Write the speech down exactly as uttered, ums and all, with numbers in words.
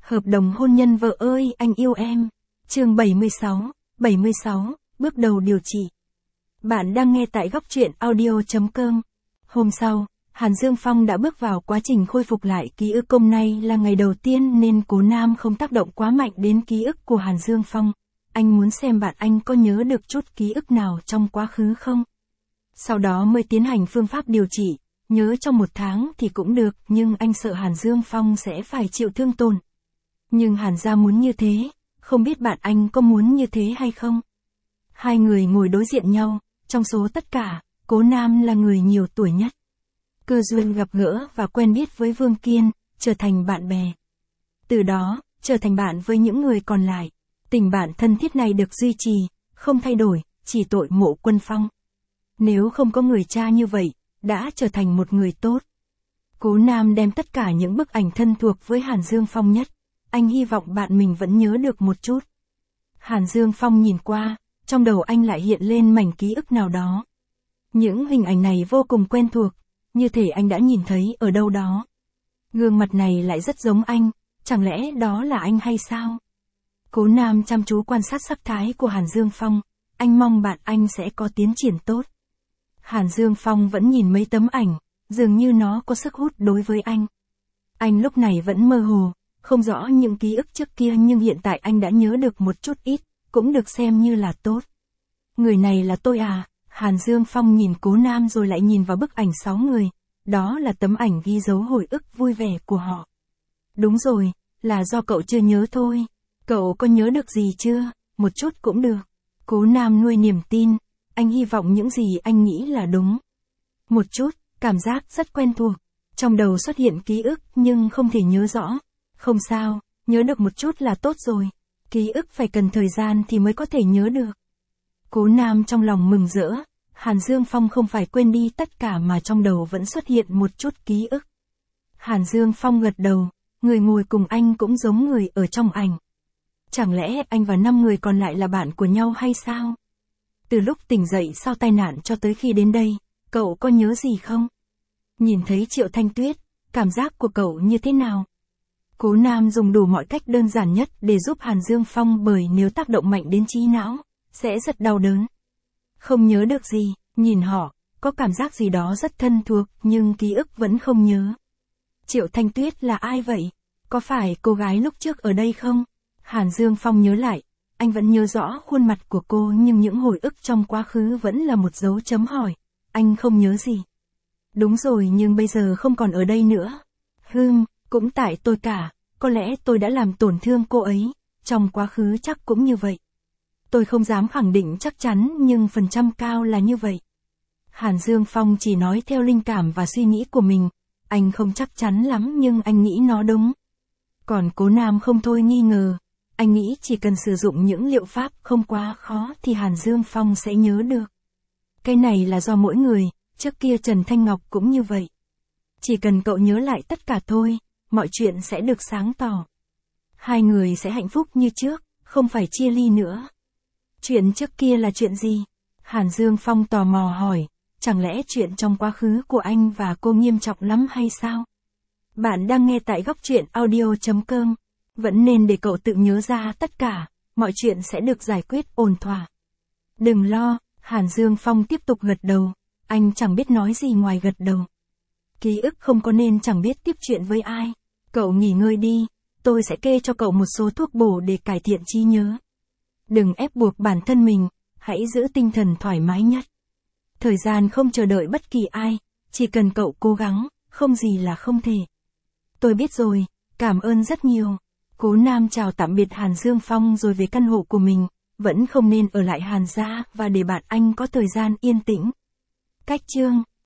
Hợp đồng hôn nhân vợ ơi anh yêu em. Chương bảy mươi sáu, bảy mươi sáu, bước đầu điều trị. Bạn đang nghe tại góc truyện audio chấm com. Hôm sau, Hàn Dương Phong đã bước vào quá trình khôi phục lại ký ức. Hôm nay là ngày đầu tiên nên Cố Nam không tác động quá mạnh đến ký ức của Hàn Dương Phong. Anh muốn xem bạn anh có nhớ được chút ký ức nào trong quá khứ không. Sau đó mới tiến hành phương pháp điều trị. Nhớ trong một tháng thì cũng được, nhưng anh sợ Hàn Dương Phong sẽ phải chịu thương tổn. Nhưng Hàn gia muốn như thế, không biết bạn anh có muốn như thế hay không? Hai người ngồi đối diện nhau, trong số tất cả, Cố Nam là người nhiều tuổi nhất. Cơ duyên gặp gỡ và quen biết với Vương Kiên, trở thành bạn bè. Từ đó, trở thành bạn với những người còn lại. Tình bạn thân thiết này được duy trì, không thay đổi, chỉ tội Mộ Quân Phong. Nếu không có người cha như vậy, đã trở thành một người tốt. Cố Nam đem tất cả những bức ảnh thân thuộc với Hàn Dương Phong nhất. Anh hy vọng bạn mình vẫn nhớ được một chút. Hàn Dương Phong nhìn qua, trong đầu anh lại hiện lên mảnh ký ức nào đó. Những hình ảnh này vô cùng quen thuộc, như thể anh đã nhìn thấy ở đâu đó. Gương mặt này lại rất giống anh, chẳng lẽ đó là anh hay sao? Cố Nam chăm chú quan sát sắc thái của Hàn Dương Phong, anh mong bạn anh sẽ có tiến triển tốt. Hàn Dương Phong vẫn nhìn mấy tấm ảnh, dường như nó có sức hút đối với anh. Anh lúc này vẫn mơ hồ, không rõ những ký ức trước kia nhưng hiện tại anh đã nhớ được một chút ít, cũng được xem như là tốt. Người này là tôi à? Hàn Dương Phong nhìn Cố Nam rồi lại nhìn vào bức ảnh sáu người, đó là tấm ảnh ghi dấu hồi ức vui vẻ của họ. Đúng rồi, là do cậu chưa nhớ thôi. Cậu có nhớ được gì chưa? Một chút cũng được. Cố Nam nuôi niềm tin, anh hy vọng những gì anh nghĩ là đúng. Một chút, cảm giác rất quen thuộc. Trong đầu xuất hiện ký ức nhưng không thể nhớ rõ. Không sao, nhớ được một chút là tốt rồi. Ký ức phải cần thời gian thì mới có thể nhớ được. Cố Nam trong lòng mừng rỡ, Hàn Dương Phong không phải quên đi tất cả mà trong đầu vẫn xuất hiện một chút ký ức. Hàn Dương Phong gật đầu, người ngồi cùng anh cũng giống người ở trong ảnh. Chẳng lẽ anh và năm người còn lại là bạn của nhau hay sao? Từ lúc tỉnh dậy sau tai nạn cho tới khi đến đây, cậu có nhớ gì không? Nhìn thấy Triệu Thanh Tuyết, cảm giác của cậu như thế nào? Cố Nam dùng đủ mọi cách đơn giản nhất để giúp Hàn Dương Phong bởi nếu tác động mạnh đến trí não, sẽ rất đau đớn. Không nhớ được gì, nhìn họ, có cảm giác gì đó rất thân thuộc nhưng ký ức vẫn không nhớ. Triệu Thanh Tuyết là ai vậy? Có phải cô gái lúc trước ở đây không? Hàn Dương Phong nhớ lại, anh vẫn nhớ rõ khuôn mặt của cô nhưng những hồi ức trong quá khứ vẫn là một dấu chấm hỏi. Anh không nhớ gì. Đúng rồi nhưng bây giờ không còn ở đây nữa. Hừm, cũng tại tôi cả, có lẽ tôi đã làm tổn thương cô ấy, trong quá khứ chắc cũng như vậy. Tôi không dám khẳng định chắc chắn nhưng phần trăm cao là như vậy. Hàn Dương Phong chỉ nói theo linh cảm và suy nghĩ của mình, anh không chắc chắn lắm nhưng anh nghĩ nó đúng. Còn Cố Nam không thôi nghi ngờ, anh nghĩ chỉ cần sử dụng những liệu pháp không quá khó thì Hàn Dương Phong sẽ nhớ được. Cái này là do mỗi người, trước kia Trần Thanh Ngọc cũng như vậy. Chỉ cần cậu nhớ lại tất cả thôi, mọi chuyện sẽ được sáng tỏ. Hai người sẽ hạnh phúc như trước, không phải chia ly nữa. Chuyện trước kia là chuyện gì? Hàn Dương Phong tò mò hỏi, chẳng lẽ chuyện trong quá khứ của anh và cô nghiêm trọng lắm hay sao? Bạn đang nghe tại góc truyện audio chấm com. Vẫn nên để cậu tự nhớ ra tất cả, mọi chuyện sẽ được giải quyết ổn thỏa. Đừng lo, Hàn Dương Phong tiếp tục gật đầu, anh chẳng biết nói gì ngoài gật đầu. Ký ức không có nên chẳng biết tiếp chuyện với ai. Cậu nghỉ ngơi đi, tôi sẽ kê cho cậu một số thuốc bổ để cải thiện trí nhớ. Đừng ép buộc bản thân mình, hãy giữ tinh thần thoải mái nhất. Thời gian không chờ đợi bất kỳ ai, chỉ cần cậu cố gắng, không gì là không thể. Tôi biết rồi, cảm ơn rất nhiều. Cố Nam chào tạm biệt Hàn Dương Phong rồi về căn hộ của mình, vẫn không nên ở lại Hàn gia và để bạn anh có thời gian yên tĩnh. Cách chương